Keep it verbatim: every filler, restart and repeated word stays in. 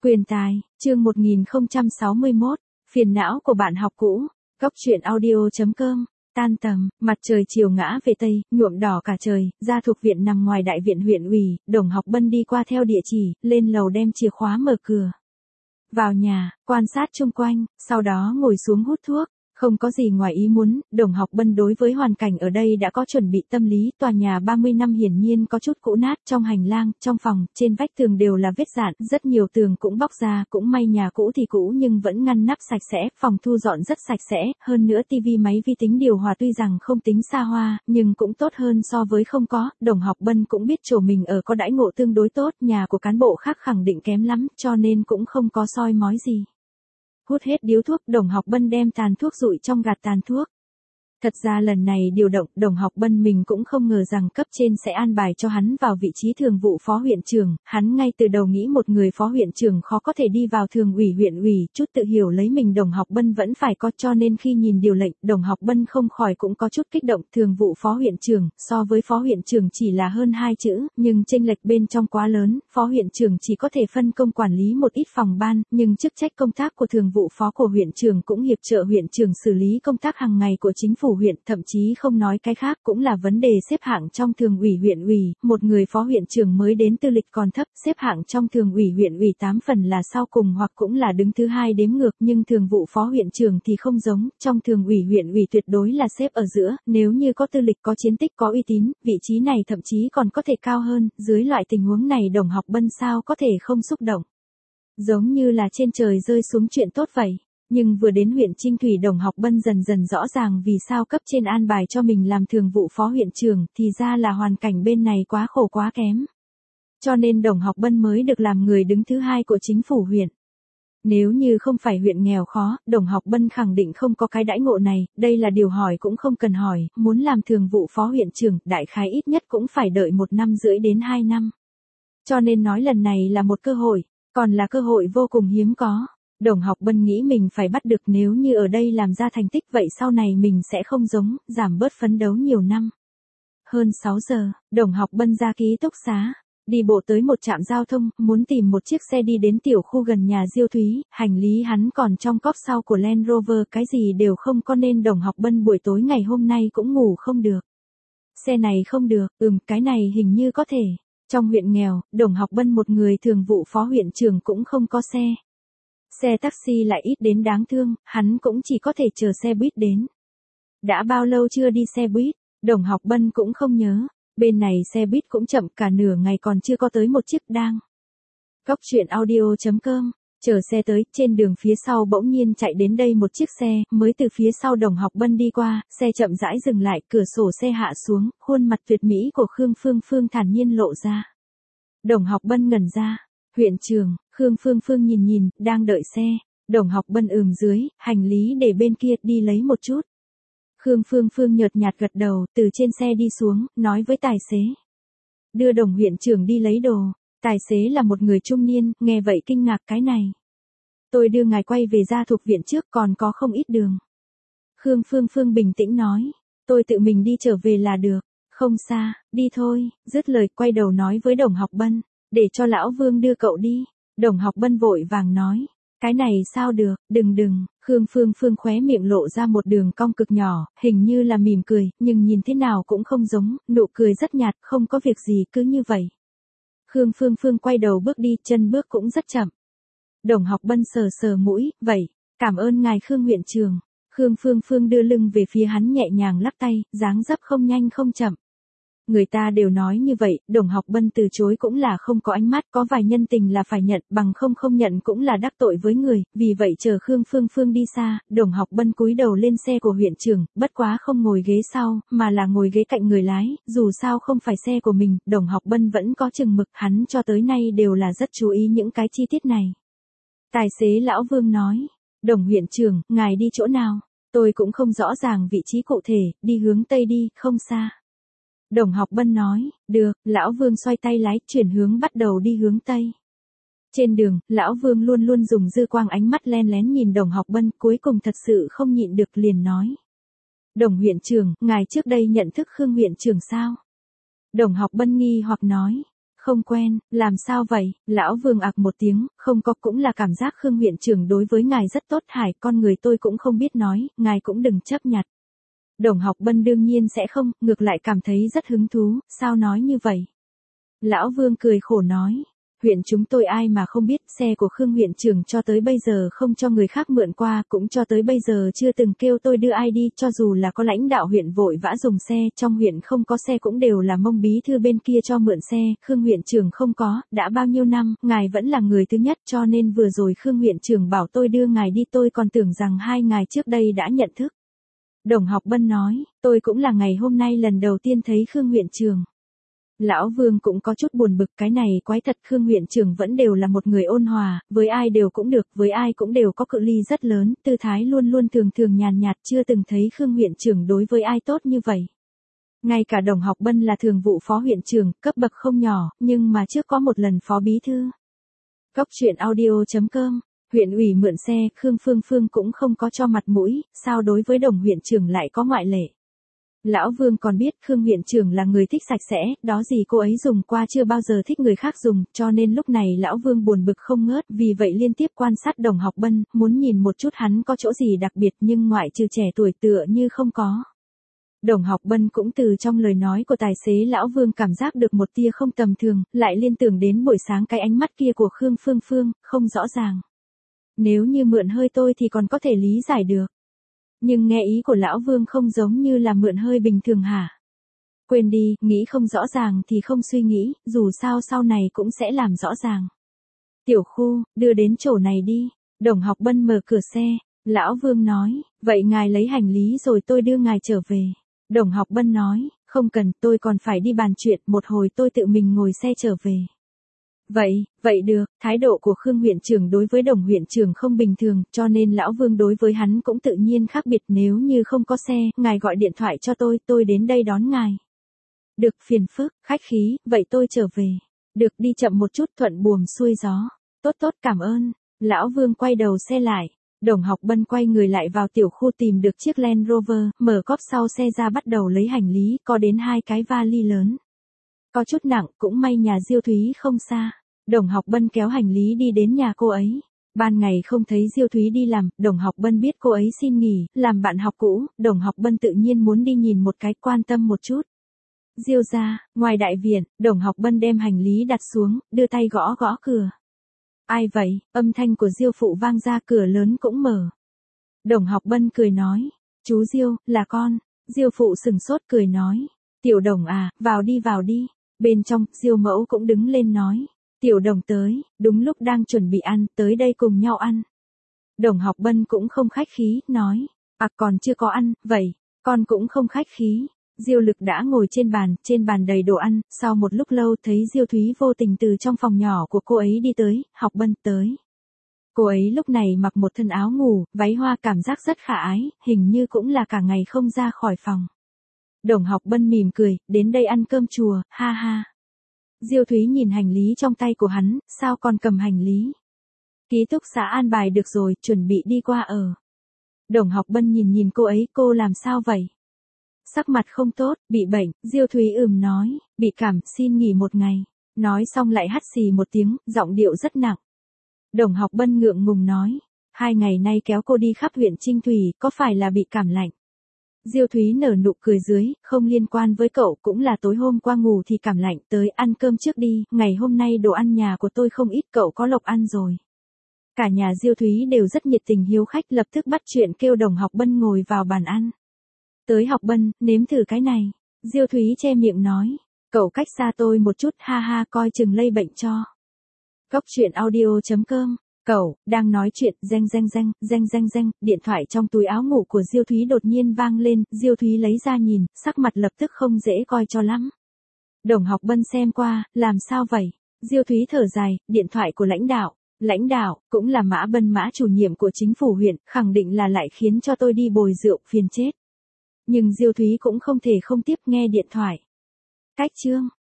Quyền tài, chương một nghìn không trăm sáu mươi mốt, phiền não của bạn học cũ, góc truyện audio chấm com. Tan tầm, mặt trời chiều ngã về tây, nhuộm đỏ cả trời, gia thuộc viện nằm ngoài đại viện huyện ủy, Đồng Học Bân đi qua theo địa chỉ, lên lầu đem chìa khóa mở cửa. Vào nhà, quan sát chung quanh, sau đó ngồi xuống hút thuốc. Không có gì ngoài ý muốn, Đồng Học Bân đối với hoàn cảnh ở đây đã có chuẩn bị tâm lý, tòa nhà ba mươi năm hiển nhiên có chút cũ nát, trong hành lang, trong phòng, trên vách tường đều là vết dạn, rất nhiều tường cũng bóc ra, cũng may nhà cũ thì cũ nhưng vẫn ngăn nắp sạch sẽ, phòng thu dọn rất sạch sẽ, hơn nữa tivi máy vi tính điều hòa tuy rằng không tính xa hoa, nhưng cũng tốt hơn so với không có, Đồng Học Bân cũng biết chỗ mình ở có đãi ngộ tương đối tốt, nhà của cán bộ khác khẳng định kém lắm, cho nên cũng không có soi mói gì. Hút hết điếu thuốc, Đồng Học Bân đem tàn thuốc dụi trong gạt tàn thuốc. Thật ra lần này điều động, Đồng Học Bân mình cũng không ngờ rằng cấp trên sẽ an bài cho hắn vào vị trí thường vụ phó huyện trưởng, hắn ngay từ đầu nghĩ một người phó huyện trưởng khó có thể đi vào thường ủy huyện ủy, chút tự hiểu lấy mình Đồng Học Bân vẫn phải có, cho nên khi nhìn điều lệnh, Đồng Học Bân không khỏi cũng có chút kích động, thường vụ phó huyện trưởng, so với phó huyện trưởng chỉ là hơn hai chữ, nhưng chênh lệch bên trong quá lớn, phó huyện trưởng chỉ có thể phân công quản lý một ít phòng ban, nhưng chức trách công tác của thường vụ phó của huyện trưởng cũng hiệp trợ huyện trưởng xử lý công tác hàng ngày của chính phủ huyện, thậm chí không nói cái khác cũng là vấn đề xếp hạng trong thường ủy huyện ủy, một người phó huyện trưởng mới đến tư lịch còn thấp, xếp hạng trong thường ủy huyện ủy tám phần là sau cùng hoặc cũng là đứng thứ hai đếm ngược, nhưng thường vụ phó huyện trưởng thì không giống, trong thường ủy huyện ủy tuyệt đối là xếp ở giữa, nếu như có tư lịch có chiến tích có uy tín, vị trí này thậm chí còn có thể cao hơn, dưới loại tình huống này Đồng Học Bân sao có thể không xúc động. Giống như là trên trời rơi xuống chuyện tốt vậy. Nhưng vừa đến huyện Trinh Thủy Đồng Học Bân dần dần rõ ràng vì sao cấp trên an bài cho mình làm thường vụ phó huyện trưởng, thì ra là hoàn cảnh bên này quá khổ quá kém. Cho nên Đồng Học Bân mới được làm người đứng thứ hai của chính phủ huyện. Nếu như không phải huyện nghèo khó, Đồng Học Bân khẳng định không có cái đãi ngộ này, đây là điều hỏi cũng không cần hỏi, muốn làm thường vụ phó huyện trưởng, đại khái ít nhất cũng phải đợi một năm rưỡi đến hai năm. Cho nên nói lần này là một cơ hội, còn là cơ hội vô cùng hiếm có. Đồng Học Bân nghĩ mình phải bắt được, nếu như ở đây làm ra thành tích vậy sau này mình sẽ không giống, giảm bớt phấn đấu nhiều năm. Hơn sáu giờ, Đồng Học Bân ra ký túc xá, đi bộ tới một trạm giao thông, muốn tìm một chiếc xe đi đến tiểu khu gần nhà Diêu Thúy, hành lý hắn còn trong cốp sau của Land Rover, cái gì đều không có nên Đồng Học Bân buổi tối ngày hôm nay cũng ngủ không được. Xe này không được, ừm, cái này hình như có thể. Trong huyện nghèo, Đồng Học Bân một người thường vụ phó huyện trưởng cũng không có xe. Xe taxi lại ít đến đáng thương, hắn cũng chỉ có thể chờ xe buýt đến. Đã bao lâu chưa đi xe buýt, Đồng Học Bân cũng không nhớ, bên này xe buýt cũng chậm, cả nửa ngày còn chưa có tới một chiếc đang. Góc truyện audio chấm com, chờ xe tới, trên đường phía sau bỗng nhiên chạy đến đây một chiếc xe, mới từ phía sau Đồng Học Bân đi qua, xe chậm rãi dừng lại, cửa sổ xe hạ xuống, khuôn mặt tuyệt mỹ của Khương Phương Phương thản nhiên lộ ra. Đồng Học Bân ngẩn ra. Huyện trưởng, Khương Phương Phương nhìn nhìn, đang đợi xe, Đồng Học Bân ừm dưới, hành lý để bên kia, đi lấy một chút. Khương Phương Phương nhợt nhạt gật đầu, từ trên xe đi xuống, nói với tài xế. Đưa Đồng huyện trưởng đi lấy đồ, tài xế là một người trung niên, nghe vậy kinh ngạc cái này. Tôi đưa ngài quay về gia thuộc viện trước, còn có không ít đường. Khương Phương Phương bình tĩnh nói, tôi tự mình đi trở về là được, không xa, đi thôi, dứt lời quay đầu nói với Đồng Học Bân. Để cho lão Vương đưa cậu đi. Đồng Học Bân vội vàng nói. Cái này sao được, đừng đừng. Khương Phương Phương khóe miệng lộ ra một đường cong cực nhỏ, hình như là mỉm cười, nhưng nhìn thế nào cũng không giống, nụ cười rất nhạt, không có việc gì cứ như vậy. Khương Phương Phương quay đầu bước đi, chân bước cũng rất chậm. Đồng Học Bân sờ sờ mũi, vậy, cảm ơn ngài Khương huyện trưởng. Khương Phương Phương đưa lưng về phía hắn nhẹ nhàng lắc tay, dáng dấp không nhanh không chậm. Người ta đều nói như vậy, Đồng Học Bân từ chối cũng là không có ánh mắt, có vài nhân tình là phải nhận, bằng không không nhận cũng là đắc tội với người, vì vậy chờ Khương Phương Phương đi xa, Đồng Học Bân cúi đầu lên xe của huyện trưởng, bất quá không ngồi ghế sau, mà là ngồi ghế cạnh người lái, dù sao không phải xe của mình, Đồng Học Bân vẫn có chừng mực, hắn cho tới nay đều là rất chú ý những cái chi tiết này. Tài xế lão Vương nói, Đồng huyện trưởng, ngài đi chỗ nào? Tôi cũng không rõ ràng vị trí cụ thể, đi hướng Tây đi, không xa. Đồng Học Bân nói, được, lão Vương xoay tay lái, chuyển hướng bắt đầu đi hướng Tây. Trên đường, lão Vương luôn luôn dùng dư quang ánh mắt len lén nhìn Đồng Học Bân, cuối cùng thật sự không nhịn được liền nói. Đồng huyện trưởng, ngài trước đây nhận thức Khương huyện trưởng sao? Đồng Học Bân nghi hoặc nói, Không quen, làm sao vậy? Lão Vương ạc một tiếng, không có, cũng là cảm giác Khương huyện trưởng đối với ngài rất tốt, hải, con người tôi cũng không biết nói, ngài cũng đừng chấp nhặt. Đồng Học Bân đương nhiên sẽ không, ngược lại cảm thấy rất hứng thú, sao nói như vậy? Lão Vương cười khổ nói, huyện chúng tôi ai mà không biết, xe của Khương huyện trưởng cho tới bây giờ không cho người khác mượn qua, cũng cho tới bây giờ chưa từng kêu tôi đưa ai đi, cho dù là có lãnh đạo huyện vội vã dùng xe, trong huyện không có xe cũng đều là Mông bí thư bên kia cho mượn xe, Khương huyện trưởng không có, đã bao nhiêu năm, ngài vẫn là người thứ nhất, cho nên vừa rồi Khương huyện trưởng bảo tôi đưa ngài đi, tôi còn tưởng rằng hai ngài trước đây đã nhận thức. Đồng Học Bân nói, tôi cũng là ngày hôm nay lần đầu tiên thấy Khương huyện trưởng. Lão Vương cũng có chút buồn bực, cái này quái thật, Khương huyện trưởng vẫn đều là một người ôn hòa, với ai đều cũng được, với ai cũng đều có cự ly rất lớn, tư thái luôn luôn thường thường nhàn nhạt, chưa từng thấy Khương huyện trưởng đối với ai tốt như vậy. Ngay cả Đồng Học Bân là thường vụ phó huyện trưởng, cấp bậc không nhỏ, nhưng mà trước có một lần phó bí thư. Cốc truyện audio chấm com, huyện ủy mượn xe, Khương Phương Phương cũng không có cho mặt mũi, sao đối với Đồng huyện trưởng lại có ngoại lệ. Lão Vương còn biết Khương huyện trưởng là người thích sạch sẽ, đó gì cô ấy dùng qua chưa bao giờ thích người khác dùng, cho nên lúc này Lão Vương buồn bực không ngớt, vì vậy liên tiếp quan sát Đồng Học Bân, muốn nhìn một chút hắn có chỗ gì đặc biệt nhưng ngoại trừ trẻ tuổi tựa như không có. Đồng Học Bân cũng từ trong lời nói của tài xế Lão Vương cảm giác được một tia không tầm thường, lại liên tưởng đến buổi sáng cái ánh mắt kia của Khương Phương Phương, không rõ ràng. Nếu như mượn hơi tôi thì còn có thể lý giải được. Nhưng nghe ý của Lão Vương không giống như là mượn hơi bình thường hả? Quên đi, nghĩ không rõ ràng thì không suy nghĩ, dù sao sau này cũng sẽ làm rõ ràng. Tiểu Khu, đưa đến chỗ này đi. Đồng Học Bân mở cửa xe. Lão Vương nói, vậy ngài lấy hành lý rồi tôi đưa ngài trở về. Đồng Học Bân nói, không cần, tôi còn phải đi bàn chuyện, một hồi tôi tự mình ngồi xe trở về. Vậy, vậy được, thái độ của Khương huyện trưởng đối với Đồng huyện trưởng không bình thường, cho nên Lão Vương đối với hắn cũng tự nhiên khác biệt, nếu như không có xe, ngài gọi điện thoại cho tôi, tôi đến đây đón ngài. Được, phiền phức, khách khí, vậy tôi trở về. Được, đi chậm một chút, thuận buồm xuôi gió. Tốt tốt, cảm ơn. Lão Vương quay đầu xe lại. Đồng Học Bân quay người lại vào Tiểu Khu tìm được chiếc Land Rover, mở cốp sau xe ra bắt đầu lấy hành lý, có đến hai cái vali lớn. Có chút nặng, cũng may nhà Diêu Thúy không xa. Đồng Học Bân kéo hành lý đi đến nhà cô ấy. Ban ngày không thấy Diêu Thúy đi làm, Đồng Học Bân biết cô ấy xin nghỉ, làm bạn học cũ, Đồng Học Bân tự nhiên muốn đi nhìn một cái, quan tâm một chút. Diêu gia, ngoài đại viện, Đồng Học Bân đem hành lý đặt xuống, đưa tay gõ gõ cửa. Ai vậy? Âm thanh của Diêu phụ vang ra, cửa lớn cũng mở. Đồng Học Bân cười nói, chú Diêu, là con. Diêu phụ sừng sốt cười nói, Tiểu Đồng à, vào đi vào đi. Bên trong, Diêu mẫu cũng đứng lên nói, Tiểu Đồng tới, đúng lúc đang chuẩn bị ăn, tới đây cùng nhau ăn. Đồng Học Bân cũng không khách khí, nói, à còn chưa có ăn, vậy, con cũng không khách khí. Diêu Lực đã ngồi trên bàn, trên bàn đầy đồ ăn, sau một lúc lâu thấy Diêu Thúy vô tình từ trong phòng nhỏ của cô ấy đi tới, Học Bân tới. Cô ấy lúc này mặc một thân áo ngủ, váy hoa, cảm giác rất khả ái, hình như cũng là cả ngày không ra khỏi phòng. Đồng Học Bân mỉm cười, đến đây ăn cơm chùa, ha ha. Diêu Thúy nhìn hành lý trong tay của hắn, sao còn cầm hành lý? Ký túc xá an bài được rồi, chuẩn bị đi qua ở. Đồng Học Bân nhìn nhìn cô ấy, cô làm sao vậy? Sắc mặt không tốt, bị bệnh, Diêu Thúy ừm nói, bị cảm, xin nghỉ một ngày. Nói xong lại hắt xì một tiếng, giọng điệu rất nặng. Đồng Học Bân ngượng ngùng nói, hai ngày nay kéo cô đi khắp huyện Trinh Thủy, có phải là bị cảm lạnh? Diêu Thúy nở nụ cười dưới, không liên quan với cậu, cũng là tối hôm qua ngủ thì cảm lạnh, tới ăn cơm trước đi, ngày hôm nay đồ ăn nhà của tôi không ít, cậu có lộc ăn rồi. Cả nhà Diêu Thúy đều rất nhiệt tình hiếu khách, lập tức bắt chuyện kêu Đồng Học Bân ngồi vào bàn ăn. Tới Học Bân, nếm thử cái này. Diêu Thúy che miệng nói, cậu cách xa tôi một chút, ha ha, coi chừng lây bệnh cho. Cốc truyện audio chấm com. Cậu, đang nói chuyện, reng reng reng, reng reng reng, điện thoại trong túi áo ngủ của Diêu Thúy đột nhiên vang lên, Diêu Thúy lấy ra nhìn, sắc mặt lập tức không dễ coi cho lắm. Đồng Học Bân xem qua, làm sao vậy? Diêu Thúy thở dài, điện thoại của lãnh đạo. Lãnh đạo, cũng là Mã Bân Mã chủ nhiệm của chính phủ huyện, khẳng định là lại khiến cho tôi đi bồi rượu, phiền chết. Nhưng Diêu Thúy cũng không thể không tiếp nghe điện thoại. Cách chương.